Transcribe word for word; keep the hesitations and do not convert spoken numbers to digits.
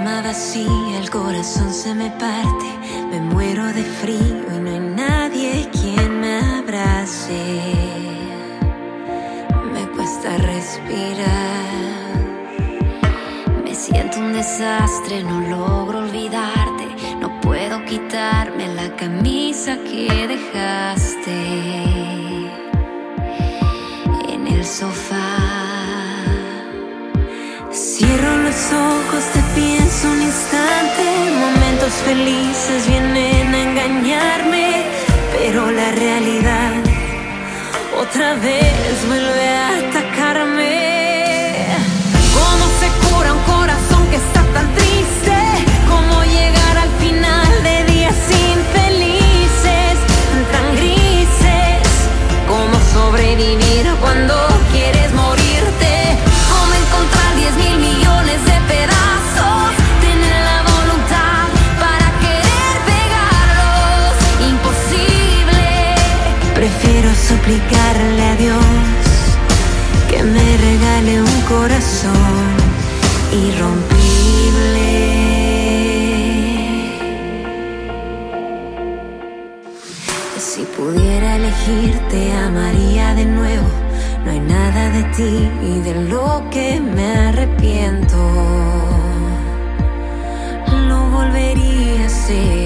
cama vacía, el corazón se me parte, me muero de frío y no hay nadie quien me abrace. Me cuesta respirar, me siento un desastre, no logro olvidarte, no puedo quitarme la camisa que dejaste en el sofá. Cierro los ojos, te pienso un instante, momentos felices vienen a engañarme, pero la realidad otra vez vuelve a atacarme. ¿Cómo se cura un corazón que está tan triste? ¿Cómo llegar al final de días infelices, tan grises? ¿Cómo sobrevivir cuando quieres morirte? ¿Cómo encontrar diez mil millones de pedazos? Tener la voluntad para querer pegarlos. Imposible. Prefiero suplicarle a Dios que me regale un corazón irrompible. Si pudiera elegir, te amaría de nuevo. No hay nada de ti y de lo que me arrepiento. Lo volvería a hacer.